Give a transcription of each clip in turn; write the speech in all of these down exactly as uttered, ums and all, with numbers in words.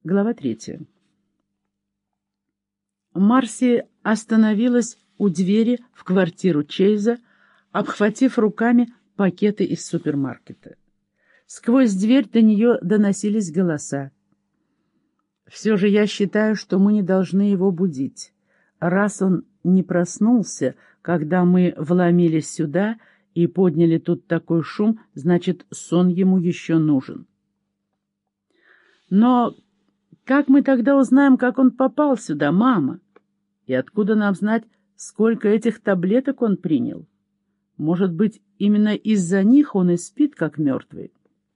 Глава третья. Марси остановилась у двери в квартиру Чейза, обхватив руками пакеты из супермаркета. Сквозь дверь до нее доносились голоса. «Все же я считаю, что мы не должны его будить. Раз он не проснулся, когда мы вломились сюда и подняли тут такой шум, значит, сон ему еще нужен». «Но как мы тогда узнаем, как он попал сюда, мама? И откуда нам знать, сколько этих таблеток он принял? Может быть, именно из-за них он и спит, как мертвый?»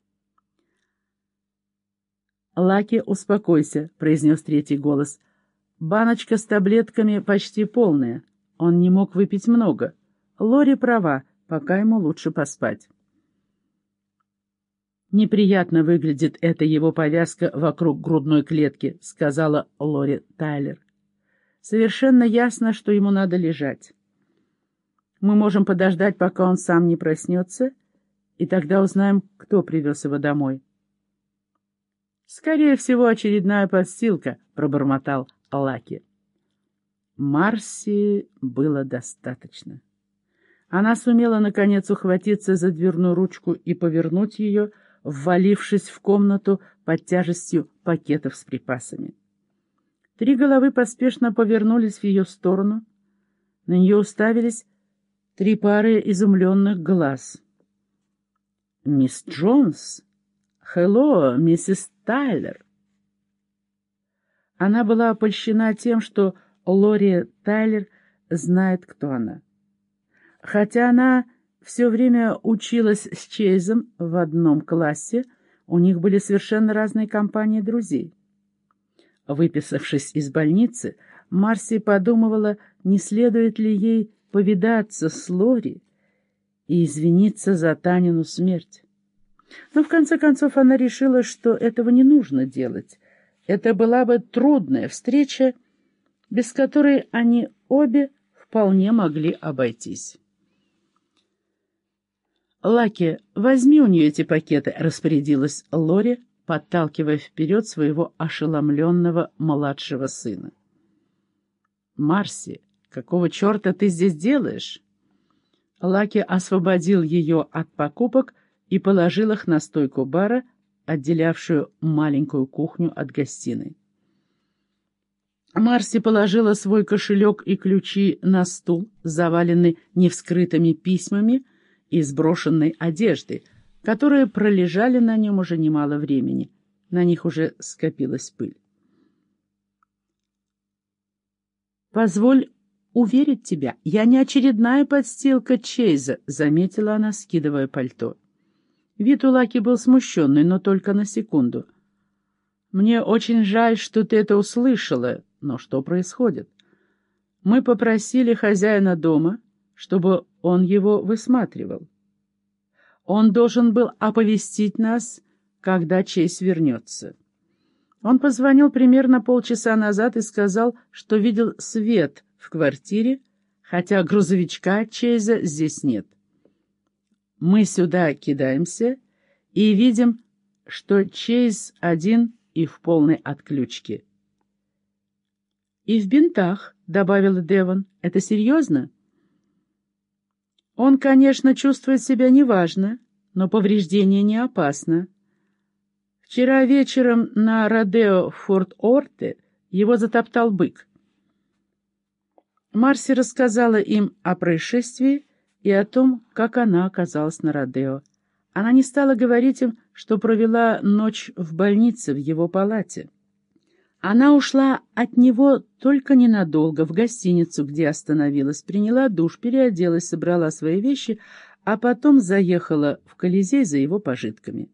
«Лаки, успокойся», — произнес третий голос. «Баночка с таблетками почти полная. Он не мог выпить много. Лори права, пока ему лучше поспать». «Неприятно выглядит эта его повязка вокруг грудной клетки», — сказала Лори Тайлер. «Совершенно ясно, что ему надо лежать. Мы можем подождать, пока он сам не проснется, и тогда узнаем, кто привез его домой». «Скорее всего, очередная подстилка», — пробормотал Лаки. Марси было достаточно. Она сумела, наконец, ухватиться за дверную ручку и повернуть ее, ввалившись в комнату под тяжестью пакетов с припасами. Три головы поспешно повернулись в ее сторону. На нее уставились три пары изумленных глаз. «Мисс Джонс! Хелло, миссис Тайлер!» Она была опольщена тем, что Лори Тайлер знает, кто она. Хотя она все время училась с Чейзом в одном классе, у них были совершенно разные компании друзей. Выписавшись из больницы, Марси подумывала, не следует ли ей повидаться с Лори и извиниться за Танину смерть. Но в конце концов она решила, что этого не нужно делать. Это была бы трудная встреча, без которой они обе вполне могли обойтись. «Лаки, возьми у нее эти пакеты», — распорядилась Лори, подталкивая вперед своего ошеломленного младшего сына. «Марси, какого черта ты здесь делаешь?» Лаки освободил ее от покупок и положил их на стойку бара, отделявшую маленькую кухню от гостиной. Марси положила свой кошелек и ключи на стул, заваленный невскрытыми письмами и сброшенной одеждой, которые пролежали на нем уже немало времени. На них уже скопилась пыль. «Позволь уверить тебя, я не очередная подстилка Чейза», — заметила она, скидывая пальто. Вид у Лаки был смущенный, но только на секунду. «Мне очень жаль, что ты это услышала, но что происходит? Мы попросили хозяина дома, чтобы он его высматривал. Он должен был оповестить нас, когда Чейз вернется. Он позвонил примерно полчаса назад и сказал, что видел свет в квартире, хотя грузовичка Чейза здесь нет. Мы сюда кидаемся и видим, что Чейз один и в полной отключке». «И в бинтах», — добавила Девон. «Это серьезно?» «Он, конечно, чувствует себя неважно, но повреждение не опасно. Вчера вечером на родео в Форт-Орте его затоптал бык». Марси рассказала им о происшествии и о том, как она оказалась на родео. Она не стала говорить им, что провела ночь в больнице в его палате. Она ушла от него только ненадолго, в гостиницу, где остановилась, приняла душ, переоделась, собрала свои вещи, а потом заехала в Колизей за его пожитками.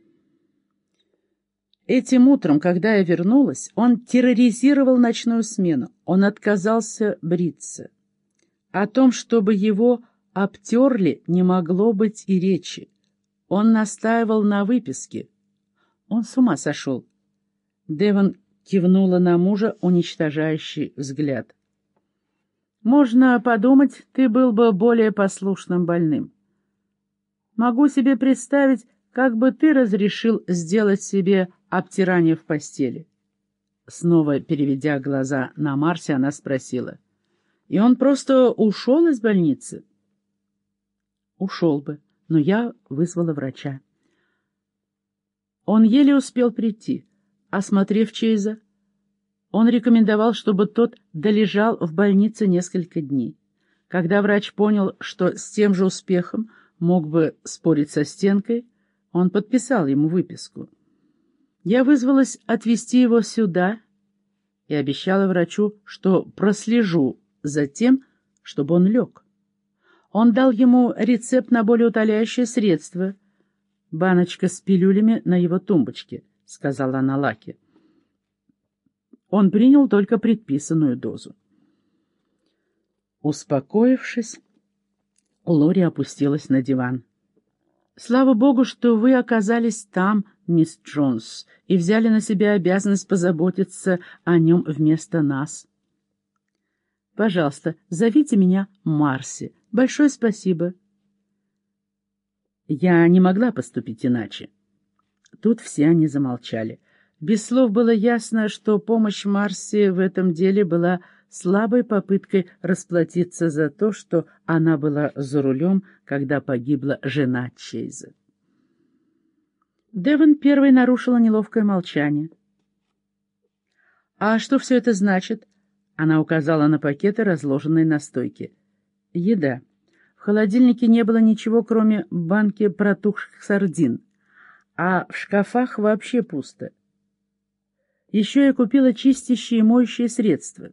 Этим утром, когда я вернулась, он терроризировал ночную смену. Он отказался бриться. О том, чтобы его обтерли, не могло быть и речи. Он настаивал на выписке. Он с ума сошел. Девон кивнула на мужа уничтожающий взгляд. «Можно подумать, ты был бы более послушным больным. Могу себе представить, как бы ты разрешил сделать себе обтирание в постели. Снова переведя глаза на Марси, она спросила. «И он просто ушел из больницы?» «Ушел бы, но я вызвала врача». Он еле успел прийти. Осмотрев Чейза, он рекомендовал, чтобы тот долежал в больнице несколько дней. Когда врач понял, что с тем же успехом мог бы спорить со стенкой, он подписал ему выписку. Я вызвалась отвезти его сюда и обещала врачу, что прослежу за тем, чтобы он лег. Он дал ему рецепт на болеутоляющее средство. «Баночка с пилюлями на его тумбочке», — сказала она Лаки. Он принял только предписанную дозу. Успокоившись, Лори опустилась на диван. «Слава Богу, что вы оказались там, мисс Джонс, и взяли на себя обязанность позаботиться о нем вместо нас. Пожалуйста, зовите меня Марси. Большое спасибо». Я не могла поступить иначе. Тут все они замолчали. Без слов было ясно, что помощь Марси в этом деле была слабой попыткой расплатиться за то, что она была за рулем, когда погибла жена Чейза. Девон первой нарушила неловкое молчание. «А что все это значит?» Она указала на пакеты, разложенные на стойке. «Еда. В холодильнике не было ничего, кроме банки протухших сардин, а в шкафах вообще пусто. Еще я купила чистящие и моющие средства».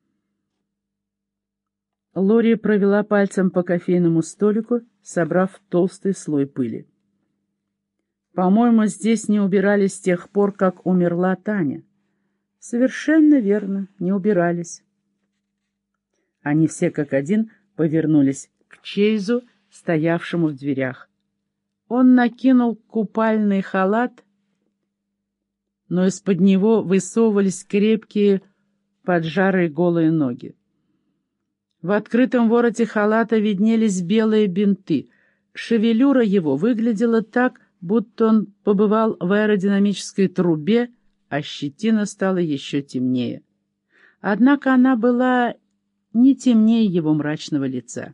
Лори провела пальцем по кофейному столику, собрав толстый слой пыли. «По-моему, здесь не убирались с тех пор, как умерла Таня». «Совершенно верно, не убирались». Они все как один повернулись к Чейзу, стоявшему в дверях. Он накинул купальный халат, но из-под него высовывались крепкие, поджарые голые ноги. В открытом вороте халата виднелись белые бинты. Шевелюра его выглядела так, будто он побывал в аэродинамической трубе, а щетина стала еще темнее. Однако она была не темнее его мрачного лица.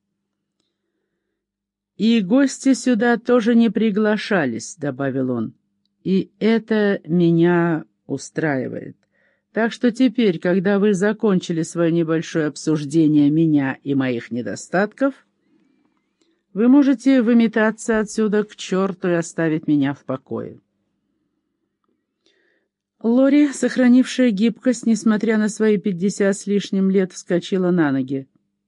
«И гости сюда тоже не приглашались», — добавил он. «И это меня устраивает. Так что теперь, когда вы закончили свое небольшое обсуждение меня и моих недостатков, вы можете выметаться отсюда к черту и оставить меня в покое». Лори, сохранившая гибкость, несмотря на свои пятьдесят с лишним лет, вскочила на ноги.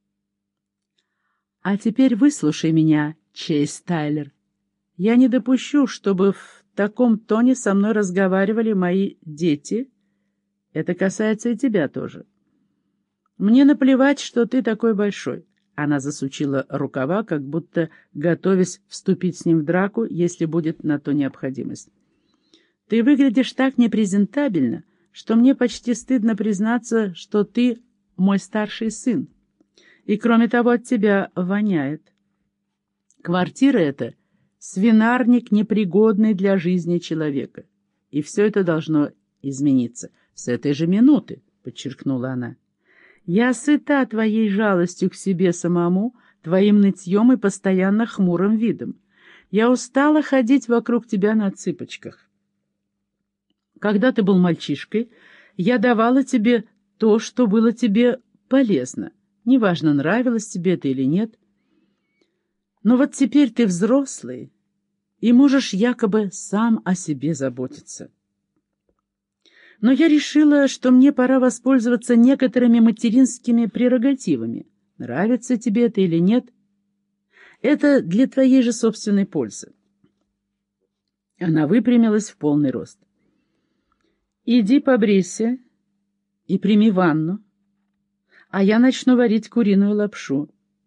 «А теперь выслушай меня, Чейз Тайлер. Я не допущу, чтобы в таком тоне со мной разговаривали мои дети. Это касается и тебя тоже. Мне наплевать, что ты такой большой». Она засучила рукава, как будто готовясь вступить с ним в драку, если будет на то необходимость. «Ты выглядишь так непрезентабельно, что мне почти стыдно признаться, что ты мой старший сын. И кроме того, от тебя воняет. Квартира эта — свинарник, непригодный для жизни человека. И все это должно измениться с этой же минуты», — подчеркнула она. «Я сыта твоей жалостью к себе самому, твоим нытьем и постоянно хмурым видом. Я устала ходить вокруг тебя на цыпочках. Когда ты был мальчишкой, я давала тебе то, что было тебе полезно. Неважно, нравилось тебе это или нет. Но вот теперь ты взрослый и можешь якобы сам о себе заботиться. Но я решила, что мне пора воспользоваться некоторыми материнскими прерогативами. Нравится тебе это или нет, это для твоей же собственной пользы». Она выпрямилась в полный рост. «Иди побрейся и прими ванну, а я начну варить куриную лапшу».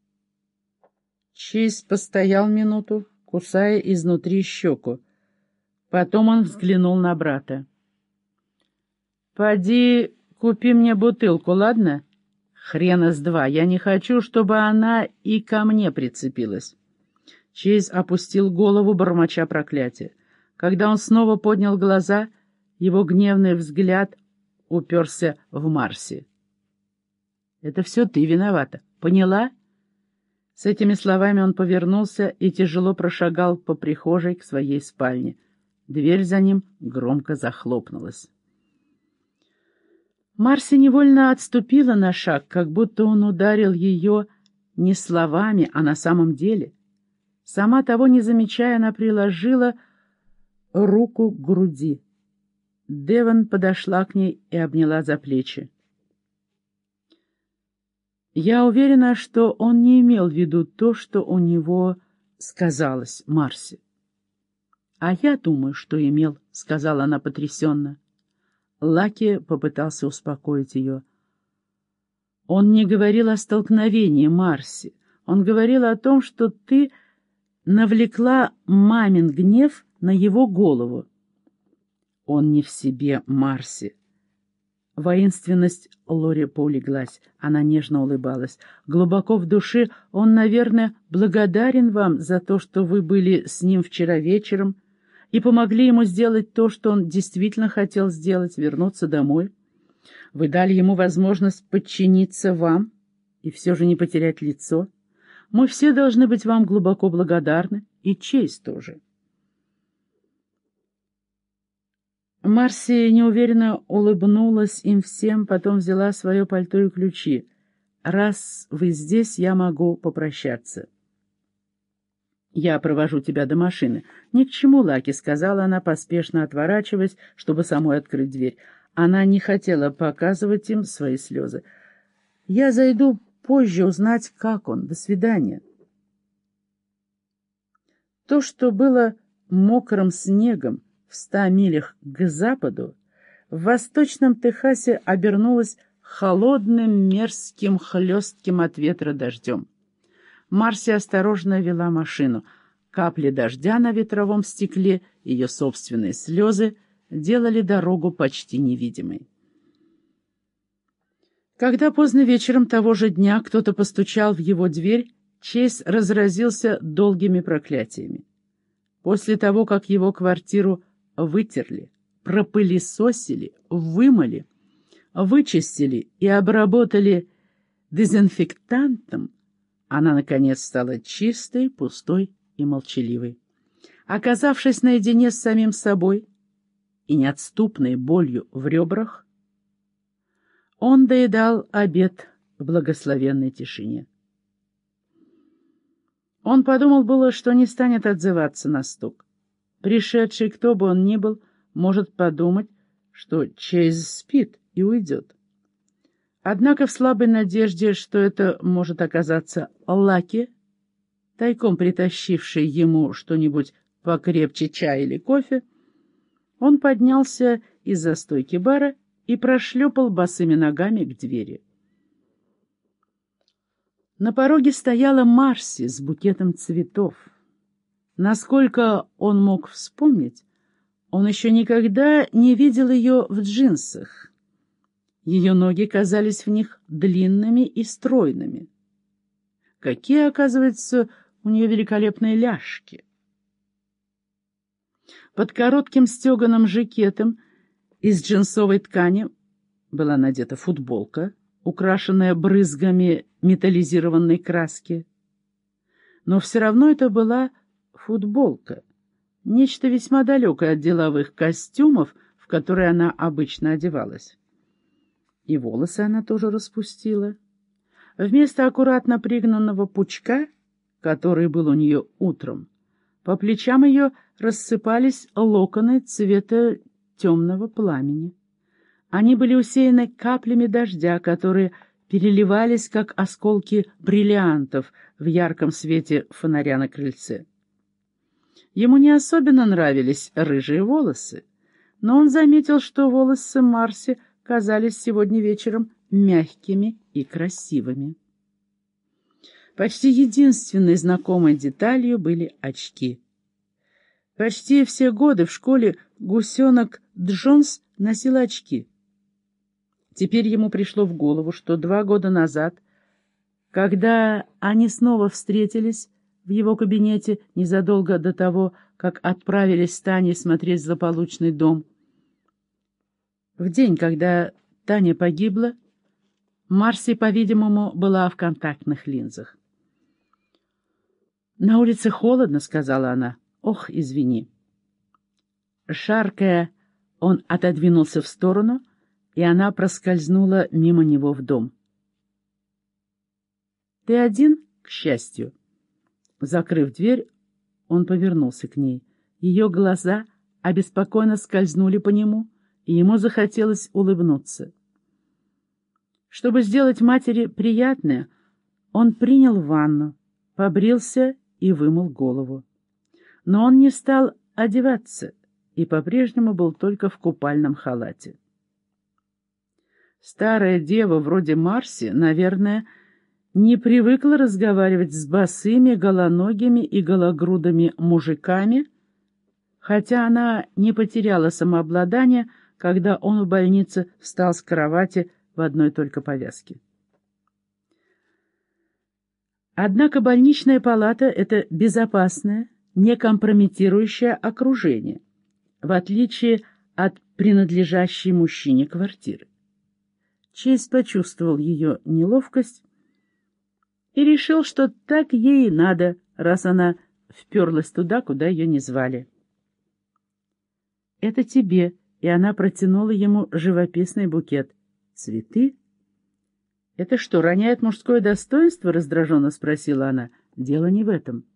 Чейз постоял минуту, кусая изнутри щеку. Потом он взглянул на брата. «Поди, купи мне бутылку, ладно? Хрена с два, я не хочу, чтобы она и ко мне прицепилась». Чейз опустил голову, бормоча проклятия. Когда он снова поднял глаза, его гневный взгляд уперся в Марси. «Это все ты виновата. Поняла?» С этими словами он повернулся и тяжело прошагал по прихожей к своей спальне. Дверь за ним громко захлопнулась. Марси невольно отступила на шаг, как будто он ударил ее не словами, а на самом деле. Сама того не замечая, она приложила руку к груди. Девон подошла к ней и обняла за плечи. «Я уверена, что он не имел в виду то, что у него сказалось, Марси». «А я думаю, что имел», — сказала она потрясенно. Лаки попытался успокоить ее. «Он не говорил о столкновении, Марси. Он говорил о том, что ты навлекла мамин гнев на его голову». «Он не в себе, Марси». Воинственность Лори поулеглась. Она нежно улыбалась. «Глубоко в душе он, наверное, благодарен вам за то, что вы были с ним вчера вечером и помогли ему сделать то, что он действительно хотел сделать, вернуться домой. Вы дали ему возможность подчиниться вам и все же не потерять лицо. Мы все должны быть вам глубоко благодарны, и Чейз тоже». Марси неуверенно улыбнулась им всем, потом взяла свое пальто и ключи. «Раз вы здесь, я могу попрощаться». «Я провожу тебя до машины». «Ни к чему, Лаки», — сказала она, поспешно отворачиваясь, чтобы самой открыть дверь. Она не хотела показывать им свои слезы. «Я зайду позже узнать, как он. До свидания». То, что было мокрым снегом в ста милях к западу, в восточном Техасе обернулось холодным, мерзким, хлестким от ветра дождем. Марси осторожно вела машину. Капли дождя на ветровом стекле, ее собственные слезы, делали дорогу почти невидимой. Когда поздно вечером того же дня кто-то постучал в его дверь, Чейз разразился долгими проклятиями. После того, как его квартиру вытерли, пропылесосили, вымыли, вычистили и обработали дезинфектантом, она, наконец, стала чистой, пустой и молчаливой. Оказавшись наедине с самим собой и неотступной болью в ребрах, он доедал обед в благословенной тишине. Он подумал было, что не станет отзываться на стук. Пришедший, кто бы он ни был, может подумать, что Чейз спит и уйдет. Однако в слабой надежде, что это может оказаться Лаки, тайком притащивший ему что-нибудь покрепче чая или кофе, он поднялся из-за стойки бара и прошлепал босыми ногами к двери. На пороге стояла Марси с букетом цветов. Насколько он мог вспомнить, он еще никогда не видел ее в джинсах. Ее ноги казались в них длинными и стройными. Какие, оказывается, у нее великолепные ляжки! Под коротким стеганым жакетом из джинсовой ткани была надета футболка, украшенная брызгами металлизированной краски. Но все равно это была футболка, нечто весьма далекое от деловых костюмов, в которые она обычно одевалась. И волосы она тоже распустила. Вместо аккуратно пригнанного пучка, который был у нее утром, по плечам ее рассыпались локоны цвета темного пламени. Они были усеяны каплями дождя, которые переливались, как осколки бриллиантов в ярком свете фонаря на крыльце. Ему не особенно нравились рыжие волосы, но он заметил, что волосы Марси казались сегодня вечером мягкими и красивыми. Почти единственной знакомой деталью были очки. Почти все годы в школе гусенок Джонс носил очки. Теперь ему пришло в голову, что два года назад, когда они снова встретились в его кабинете незадолго до того, как отправились с Таней смотреть «Злополучный дом», в день, когда Таня погибла, Марси, по-видимому, была в контактных линзах. «На улице холодно», — сказала она. «Ох, извини». Шаркая, он отодвинулся в сторону, и она проскользнула мимо него в дом. «Ты один, к счастью?» Закрыв дверь, он повернулся к ней. Ее глаза обеспокоенно скользнули по нему, и ему захотелось улыбнуться. Чтобы сделать матери приятное, он принял ванну, побрился и вымыл голову. Но он не стал одеваться и по-прежнему был только в купальном халате. Старая дева вроде Марси, наверное, не привыкла разговаривать с босыми, голоногими и гологрудыми мужиками, хотя она не потеряла самообладание, когда он в больнице встал с кровати в одной только повязке. Однако больничная палата — это безопасное, некомпрометирующее окружение, в отличие от принадлежащей мужчине квартиры. Чейз почувствовал ее неловкость и решил, что так ей и надо, раз она вперлась туда, куда ее не звали. «Это тебе», и она протянула ему живописный букет. «Цветы?» «Это что, роняет мужское достоинство?» — раздраженно спросила она. «Дело не в этом».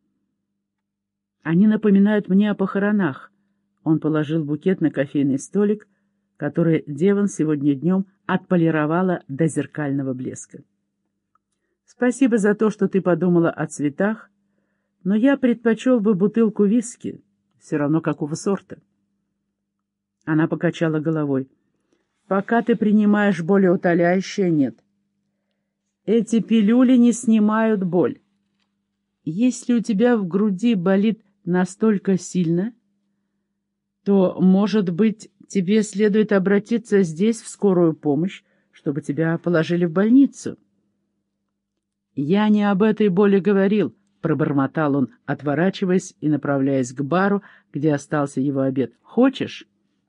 «Они напоминают мне о похоронах». Он положил букет на кофейный столик, который Деван сегодня днем отполировала до зеркального блеска. «Спасибо за то, что ты подумала о цветах, но я предпочел бы бутылку виски, все равно какого сорта». Она покачала головой. «Пока ты принимаешь болеутоляющее, нет. Эти пилюли не снимают боль. Если у тебя в груди болит настолько сильно, то, может быть, тебе следует обратиться здесь в скорую помощь, чтобы тебя положили в больницу». «Я не об этой боли говорил», — пробормотал он, отворачиваясь и направляясь к бару, где остался его обед. «Хочешь?»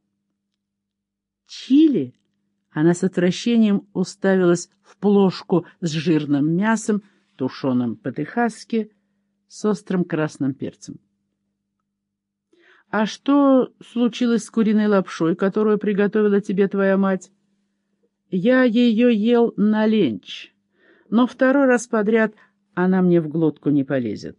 «Чили?» Она с отвращением уставилась в плошку с жирным мясом, тушеным по-техасски, с острым красным перцем. «А что случилось с куриной лапшой, которую приготовила тебе твоя мать?» «Я ее ел на ленч, но второй раз подряд она мне в глотку не полезет».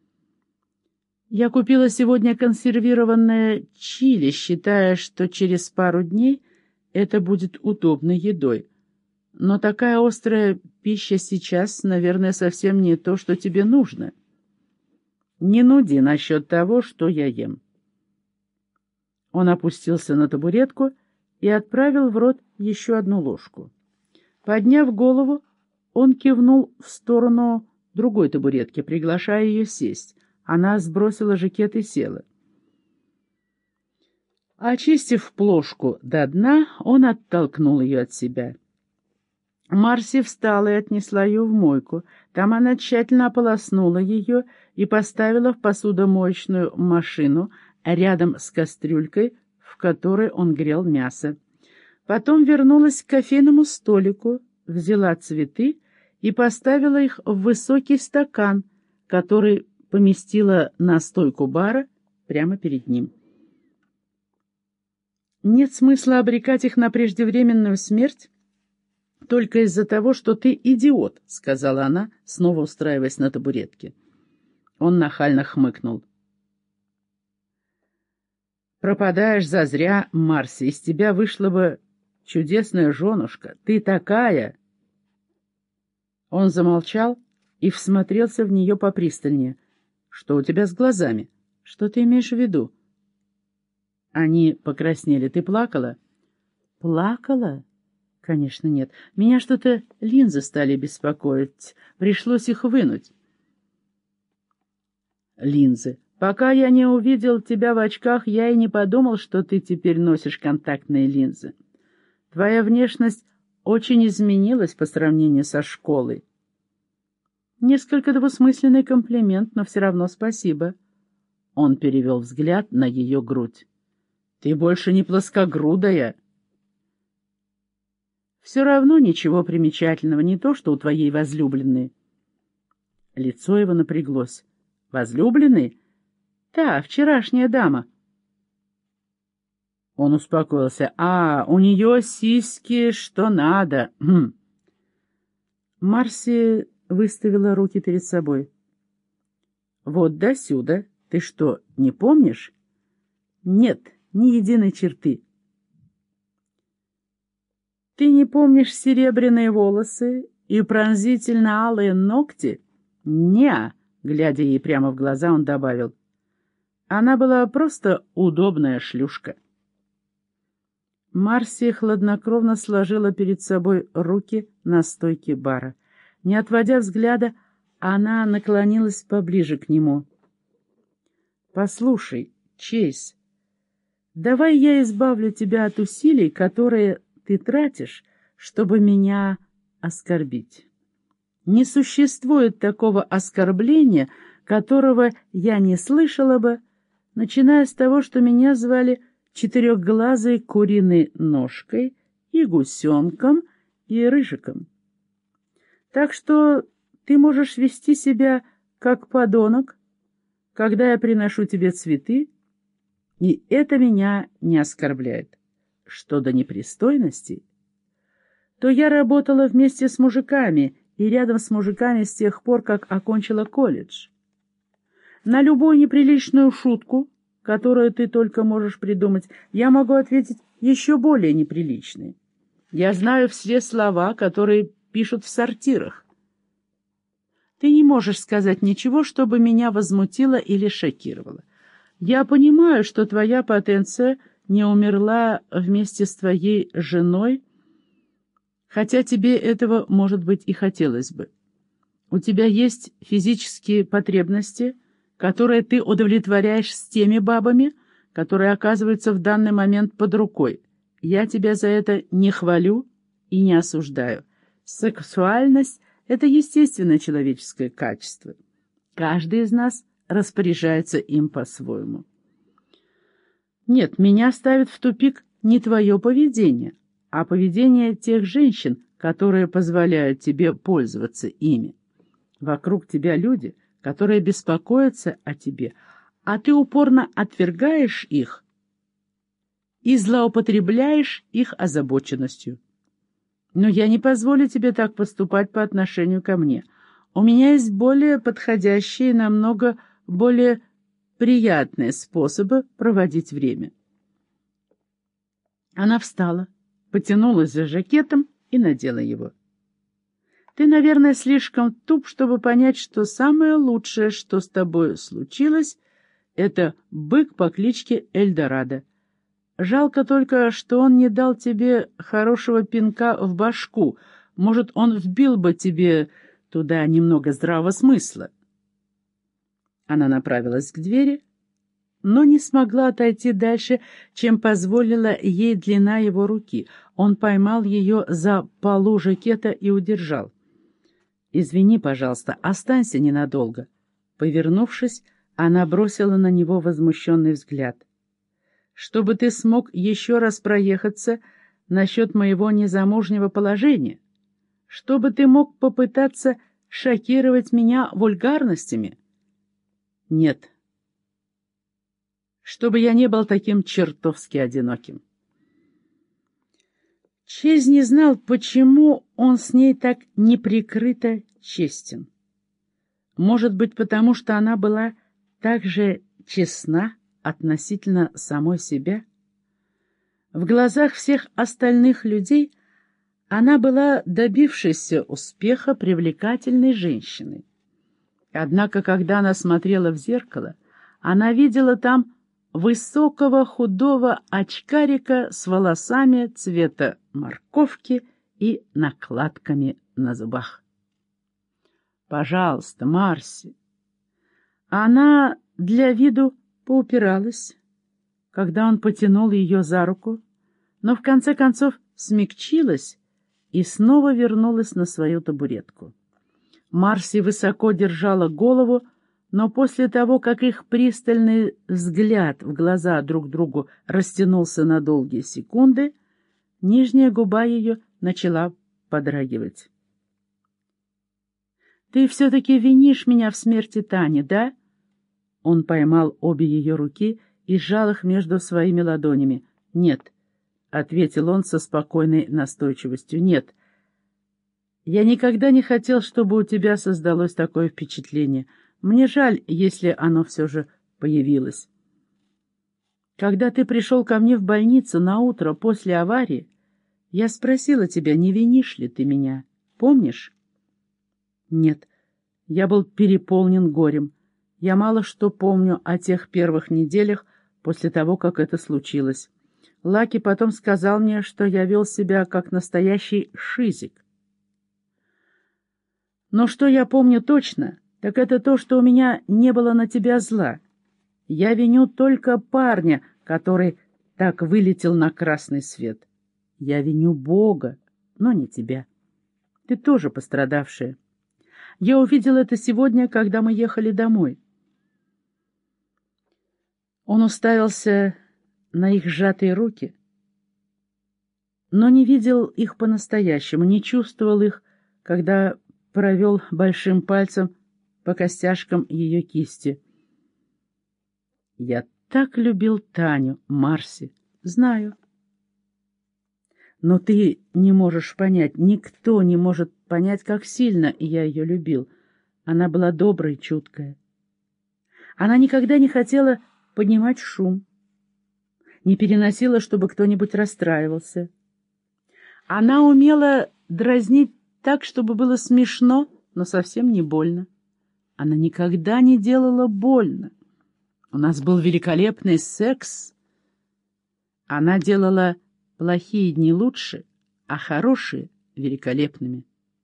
«Я купила сегодня консервированное чили, считая, что через пару дней это будет удобной едой. Но такая острая пища сейчас, наверное, совсем не то, что тебе нужно. Не нуди насчет того, что я ем». Он опустился на табуретку и отправил в рот еще одну ложку. Подняв голову, он кивнул в сторону другой табуретки, приглашая ее сесть. Она сбросила жакет и села. Очистив плошку до дна, он оттолкнул ее от себя. Марси встала и отнесла ее в мойку. Там она тщательно ополоснула ее и поставила в посудомоечную машину рядом с кастрюлькой, в которой он грел мясо. Потом вернулась к кофейному столику, взяла цветы и поставила их в высокий стакан, который поместила на стойку бара прямо перед ним. «Нет смысла обрекать их на преждевременную смерть только из-за того, что ты идиот», — сказала она, снова устраиваясь на табуретке. Он нахально хмыкнул. «Пропадаешь зазря, Марси, из тебя вышла бы чудесная женушка. Ты такая!» Он замолчал и всмотрелся в нее попристальнее. «Что у тебя с глазами? Что ты имеешь в виду?» Они покраснели. «Ты плакала?» «Плакала? Конечно, нет. Меня что-то линзы стали беспокоить. Пришлось их вынуть». «Линзы. Пока я не увидел тебя в очках, я и не подумал, что ты теперь носишь контактные линзы. Твоя внешность очень изменилась по сравнению со школой». Несколько двусмысленный комплимент, но все равно спасибо. Он перевел взгляд на ее грудь. «Ты больше не плоскогрудая». Все равно ничего примечательного, не то что у твоей возлюбленной. Лицо его напряглось. Возлюбленной? Та, вчерашняя дама. Он успокоился. А, у нее сиськи что надо. Хм. Марси выставила руки перед собой. Вот досюда. Ты что, не помнишь? Нет, ни единой черты. Ты не помнишь серебряные волосы и пронзительно-алые ногти? Не, глядя ей прямо в глаза, он добавил. Она была просто удобная шлюшка. Марси хладнокровно сложила перед собой руки на стойке бара. Не отводя взгляда, она наклонилась поближе к нему. «Послушай, Чейз, давай я избавлю тебя от усилий, которые ты тратишь, чтобы меня оскорбить. Не существует такого оскорбления, которого я не слышала бы, начиная с того, что меня звали четырехглазой куриной ножкой и гусенком и рыжиком. Так что ты можешь вести себя как подонок, когда я приношу тебе цветы, и это меня не оскорбляет. Что до непристойностей, то я работала вместе с мужиками и рядом с мужиками с тех пор, как окончила колледж. На любую неприличную шутку, которую ты только можешь придумать, я могу ответить еще более неприличные. Я знаю все слова, которые пишут в сортирах. Ты не можешь сказать ничего, чтобы меня возмутило или шокировало. Я понимаю, что твоя потенция не умерла вместе с твоей женой, хотя тебе этого, может быть, и хотелось бы. У тебя есть физические потребности, которые ты удовлетворяешь с теми бабами, которые оказываются в данный момент под рукой. Я тебя за это не хвалю и не осуждаю. Сексуальность — это естественное человеческое качество. Каждый из нас распоряжается им по-своему. Нет, меня ставит в тупик не твое поведение, а поведение тех женщин, которые позволяют тебе пользоваться ими. Вокруг тебя люди, которые беспокоятся о тебе, а ты упорно отвергаешь их и злоупотребляешь их озабоченностью. Но я не позволю тебе так поступать по отношению ко мне. У меня есть более подходящие, намного более приятные способы проводить время. Она встала, потянулась за жакетом и надела его. Ты, наверное, слишком туп, чтобы понять, что самое лучшее, что с тобой случилось, это бык по кличке Эльдорадо. Жалко только, что он не дал тебе хорошего пинка в башку. Может, он вбил бы тебе туда немного здравого смысла. Она направилась к двери, но не смогла отойти дальше, чем позволила ей длина его руки. Он поймал ее за полу жакета и удержал. «Извини, пожалуйста, останься ненадолго». Повернувшись, она бросила на него возмущенный взгляд. «Чтобы ты смог еще раз проехаться насчет моего незамужнего положения, чтобы ты мог попытаться шокировать меня вульгарностями. Нет, чтобы я не был таким чертовски одиноким». Чейз не знал, почему он с ней так неприкрыто честен. Может быть, потому что она была так же честна относительно самой себя? В глазах всех остальных людей она была добившейся успеха привлекательной женщиной. Однако, когда она смотрела в зеркало, она видела там высокого худого очкарика с волосами цвета морковки и накладками на зубах. «Пожалуйста, Марси». Она для виду поупиралась, когда он потянул ее за руку, но в конце концов смягчилась и снова вернулась на свою табуретку. Марси высоко держала голову, но после того, как их пристальный взгляд в глаза друг другу растянулся на долгие секунды, нижняя губа ее начала подрагивать. «Ты все-таки винишь меня в смерти Тани, да?» Он поймал обе ее руки и сжал их между своими ладонями. «Нет», — ответил он со спокойной настойчивостью, — «нет. Я никогда не хотел, чтобы у тебя создалось такое впечатление. Мне жаль, если оно все же появилось. Когда ты пришел ко мне в больницу на утро после аварии, я спросила тебя, не винишь ли ты меня. Помнишь?» «Нет, я был переполнен горем. Я мало что помню о тех первых неделях после того, как это случилось. Лаки потом сказал мне, что я вел себя как настоящий шизик. Но что я помню точно, так это то, что у меня не было на тебя зла. Я виню только парня, который так вылетел на красный свет. Я виню Бога, но не тебя. Ты тоже пострадавшая. Я увидел это сегодня, когда мы ехали домой». Он уставился на их сжатые руки, но не видел их по-настоящему, не чувствовал их, когда провел большим пальцем по костяшкам ее кисти. «Я так любил Таню, Марси, знаю. Но ты не можешь понять, никто не может понять, как сильно я ее любил. Она была добрая и чуткая. Она никогда не хотела поднимать шум, не переносила, чтобы кто-нибудь расстраивался. Она умела дразнить так, чтобы было смешно, но совсем не больно. Она никогда не делала больно. У нас был великолепный секс. Она делала плохие дни лучше, а хорошие — великолепными».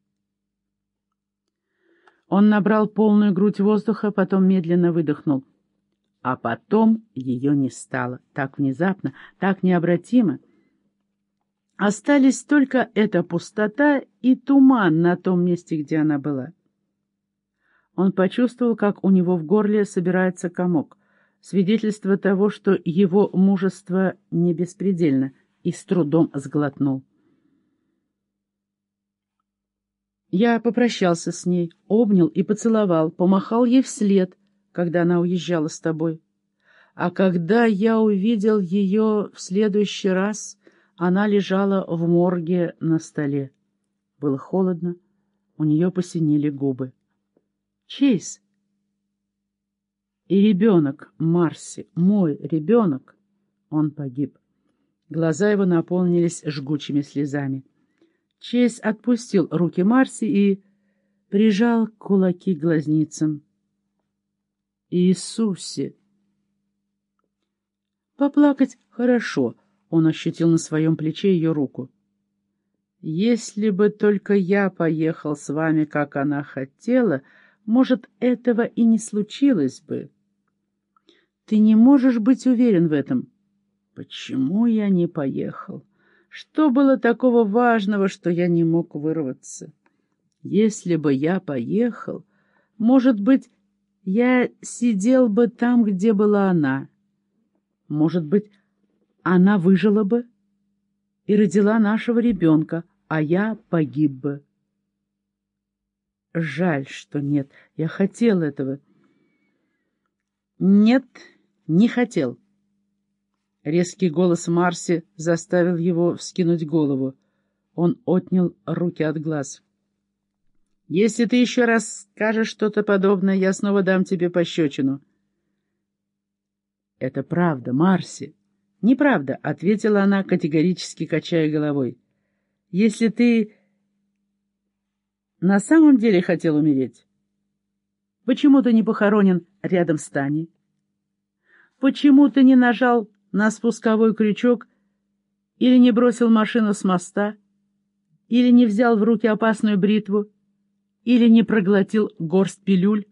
Он набрал полную грудь воздуха, потом медленно выдохнул. А потом ее не стало. Так внезапно, так необратимо. Остались только эта пустота и туман на том месте, где она была. Он почувствовал, как у него в горле собирается комок, свидетельство того, что его мужество не беспредельно, и с трудом сглотнул. Я попрощался с ней, обнял и поцеловал, помахал ей вслед, когда она уезжала с тобой. А когда я увидел ее в следующий раз, она лежала в морге на столе. Было холодно, у нее посинели губы. Чейз. И ребенок, Марси, мой ребенок, он погиб. Глаза его наполнились жгучими слезами. Чейз отпустил руки Марси и прижал кулаки к глазницам. «Иисусе!» «Поплакать хорошо», — он ощутил на своем плече ее руку. «Если бы только я поехал с вами, как она хотела, может, этого и не случилось бы. Ты не можешь быть уверен в этом». «Почему я не поехал? Что было такого важного, что я не мог вырваться? Если бы я поехал, может быть, я сидел бы там, где была она. Может быть, она выжила бы и родила нашего ребенка, а я погиб бы. Жаль, что нет. Я хотел этого». «Нет, не хотел». Резкий голос Марси заставил его вскинуть голову. Он отнял руки от глаз. «Если ты еще раз скажешь что-то подобное, я снова дам тебе пощечину». «Это правда, Марси». «Неправда», — ответила она, категорически качая головой. «Если ты на самом деле хотел умереть, почему ты не похоронен рядом с Таней? Почему ты не нажал на спусковой крючок или не бросил машину с моста, или не взял в руки опасную бритву, или не проглотил горсть пилюль?»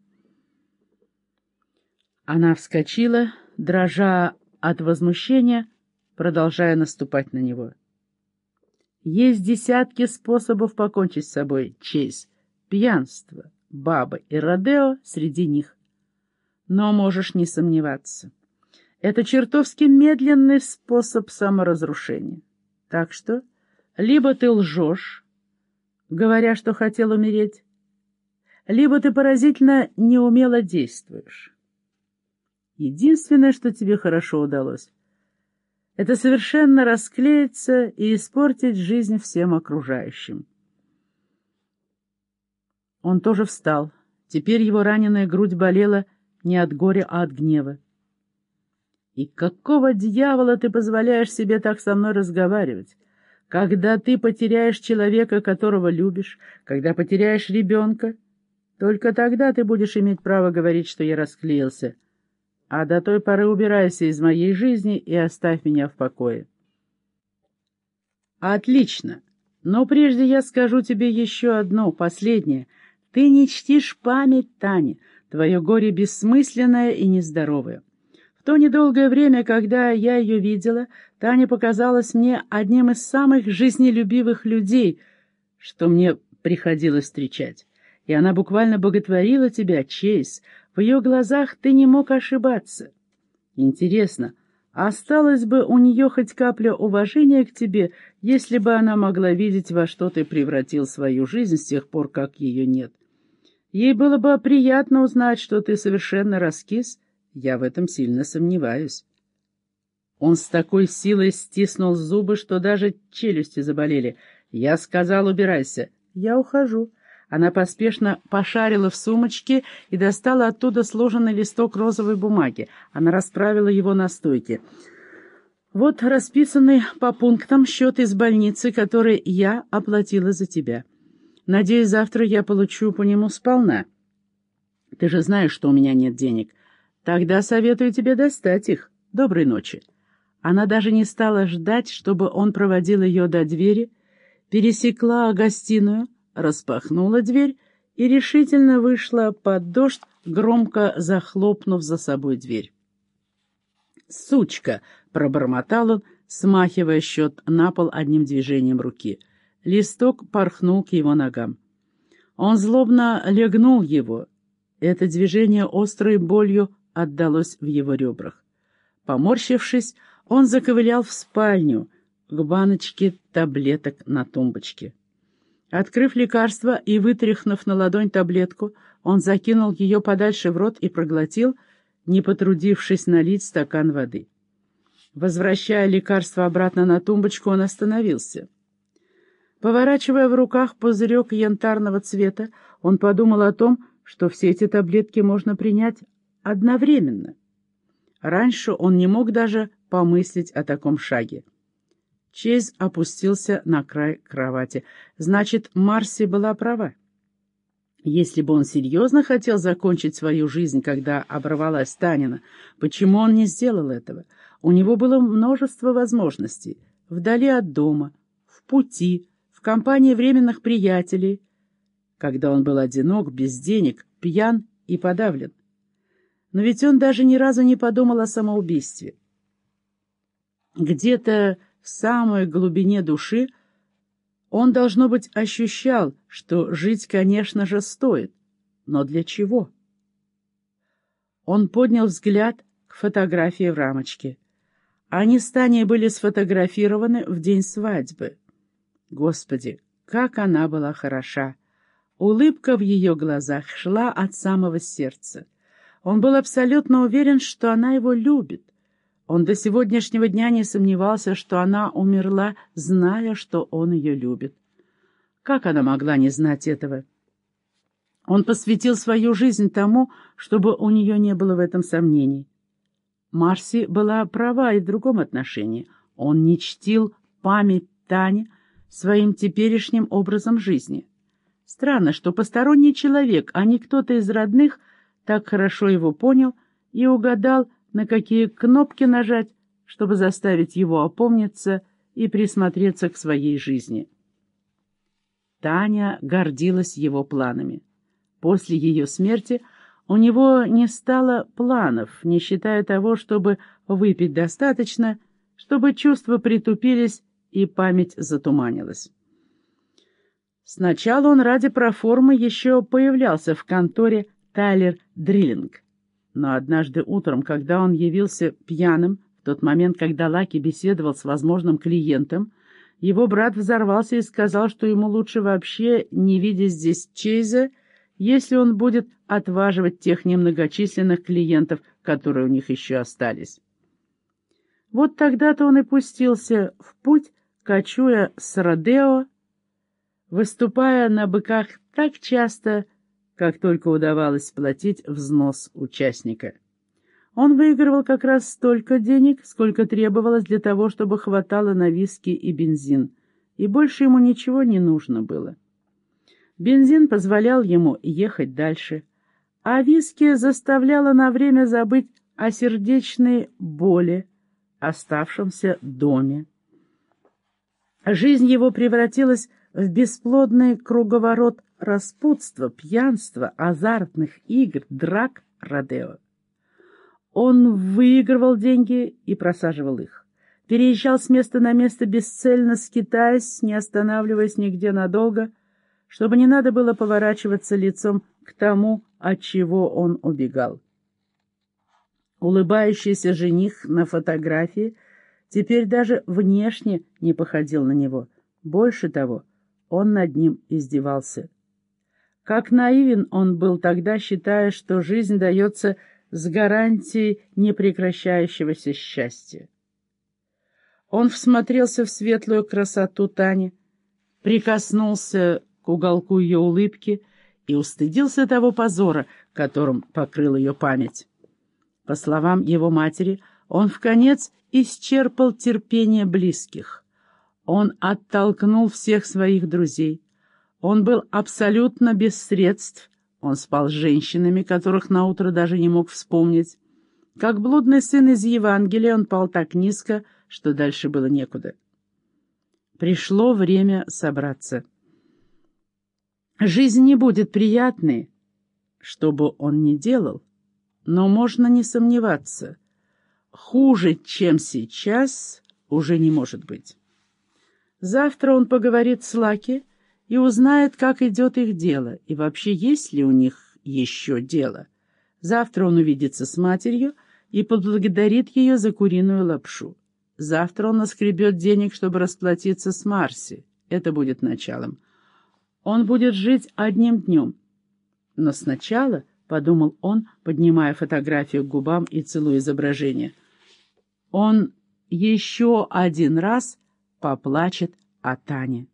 Она вскочила, дрожа от возмущения, продолжая наступать на него. «Есть десятки способов покончить с собой, Чейз. Пьянство, баба и родео среди них. Но можешь не сомневаться. Это чертовски медленный способ саморазрушения. Так что Либо ты лжешь, говоря, что хотел умереть, либо ты поразительно неумело действуешь. Единственное, что тебе хорошо удалось, это совершенно расклеиться и испортить жизнь всем окружающим. Он тоже встал. Теперь его раненая грудь болела не от горя, а от гнева. «И какого дьявола ты позволяешь себе так со мной разговаривать? Когда ты потеряешь человека, которого любишь, когда потеряешь ребенка, только тогда ты будешь иметь право говорить, что я расклеился. А до той поры убирайся из моей жизни и оставь меня в покое». «Отлично. Но прежде я скажу тебе еще одно, последнее. Ты не чтишь память Тани. Твое горе бессмысленное и нездоровое. В то недолгое время, когда я ее видела, Таня показалась мне одним из самых жизнелюбивых людей, что мне приходилось встречать. И она буквально боготворила тебя, Чейз. В ее глазах ты не мог ошибаться. Интересно, осталась бы у нее хоть капля уважения к тебе, если бы она могла видеть, во что ты превратил свою жизнь с тех пор, как ее нет? Ей было бы приятно узнать, что ты совершенно раскис. Я в этом сильно сомневаюсь. Он с такой силой стиснул зубы, что даже челюсти заболели. Я сказал, убирайся. Я ухожу. Она поспешно пошарила в сумочке и достала оттуда сложенный листок розовой бумаги. Она расправила его на стойке. Вот расписанный по пунктам счет из больницы, который я оплатила за тебя. Надеюсь, завтра я получу по нему сполна. Ты же знаешь, что у меня нет денег. Тогда советую тебе достать их. Доброй ночи». Она даже не стала ждать, чтобы он проводил ее до двери, пересекла гостиную, распахнула дверь и решительно вышла под дождь, громко захлопнув за собой дверь. «Сучка!» — пробормотал он, смахивая счет на пол одним движением руки. Листок порхнул к его ногам. Он злобно легнул его. Это движение острой болью отдалось в его ребрах. Поморщившись, он заковылял в спальню к баночке таблеток на тумбочке. Открыв лекарство и вытряхнув на ладонь таблетку, он закинул ее подальше в рот и проглотил, не потрудившись налить стакан воды. Возвращая лекарство обратно на тумбочку, он остановился. Поворачивая в руках пузырек янтарного цвета, он подумал о том, что все эти таблетки можно принять одновременно. Раньше он не мог даже помыслить о таком шаге. Чейз опустился на край кровати. Значит, Марси была права. Если бы он серьезно хотел закончить свою жизнь, когда оборвалась Танина, почему он не сделал этого? У него было множество возможностей. Вдали от дома, в пути, в компании временных приятелей, когда он был одинок, без денег, пьян и подавлен. Но ведь он даже ни разу не подумал о самоубийстве. Где-то в самой глубине души он, должно быть, ощущал, что жить, конечно же, стоит. Но для чего? Он поднял взгляд к фотографии в рамочке. Они с Таней были сфотографированы в день свадьбы. Господи, как она была хороша! Улыбка в ее глазах шла от самого сердца. Он был абсолютно уверен, что она его любит. Он до сегодняшнего дня не сомневался, что она умерла, зная, что он ее любит. Как она могла не знать этого? Он посвятил свою жизнь тому, чтобы у нее не было в этом сомнений. Марси была права и в другом отношении. Он не чтил память Тани своим теперешним образом жизни. Странно, что посторонний человек, а не кто-то из родных, так хорошо его понял и угадал, на какие кнопки нажать, чтобы заставить его опомниться и присмотреться к своей жизни. Таня гордилась его планами. После ее смерти у него не стало планов, не считая того, чтобы выпить достаточно, чтобы чувства притупились и память затуманилась. Сначала он ради проформы еще появлялся в конторе Тайлер Дриллинг. Но однажды утром, когда он явился пьяным, в тот момент, когда Лаки беседовал с возможным клиентом, Его брат взорвался и сказал, что ему лучше вообще не видеть здесь Чейза, если он будет отваживать тех немногочисленных клиентов, которые у них еще остались. Вот тогда-то он и пустился в путь, кочуя с Родео, выступая на быках так часто, как только удавалось платить взнос участника. Он выигрывал как раз столько денег, сколько требовалось для того, чтобы хватало на виски и бензин, и больше ему ничего не нужно было. Бензин позволял ему ехать дальше, а виски заставляло на время забыть о сердечной боли, оставшемся доме. Жизнь его превратилась в бесплодный круговорот распутства, пьянства, азартных игр, драк, Родео. Он выигрывал деньги и просаживал их. Переезжал с места на место, бесцельно скитаясь, не останавливаясь нигде надолго, чтобы не надо было поворачиваться лицом к тому, от чего он убегал. Улыбающийся жених на фотографии теперь даже внешне не походил на него. Больше того, он над ним издевался. Как наивен он был тогда, считая, что жизнь дается с гарантией непрекращающегося счастья. Он всмотрелся в светлую красоту Тани, прикоснулся к уголку ее улыбки и устыдился того позора, которым покрыл ее память. По словам его матери, он вконец исчерпал терпение близких. Он оттолкнул всех своих друзей. Он был абсолютно без средств. Он спал с женщинами, которых наутро даже не мог вспомнить. Как блудный сын из Евангелия, он пал так низко, что дальше было некуда. Пришло время собраться. Жизнь не будет приятной, что бы он ни делал, но можно не сомневаться. Хуже, чем сейчас, уже не может быть. Завтра он поговорит с Лаки и узнает, как идет их дело, и вообще есть ли у них еще дело. Завтра он увидится с матерью и поблагодарит ее за куриную лапшу. Завтра он наскребет денег, чтобы расплатиться с Марси. Это будет началом. Он будет жить одним днем. Но сначала, — подумал он, поднимая фотографию к губам и целуя изображение, — он еще один раз поплачет о Тане.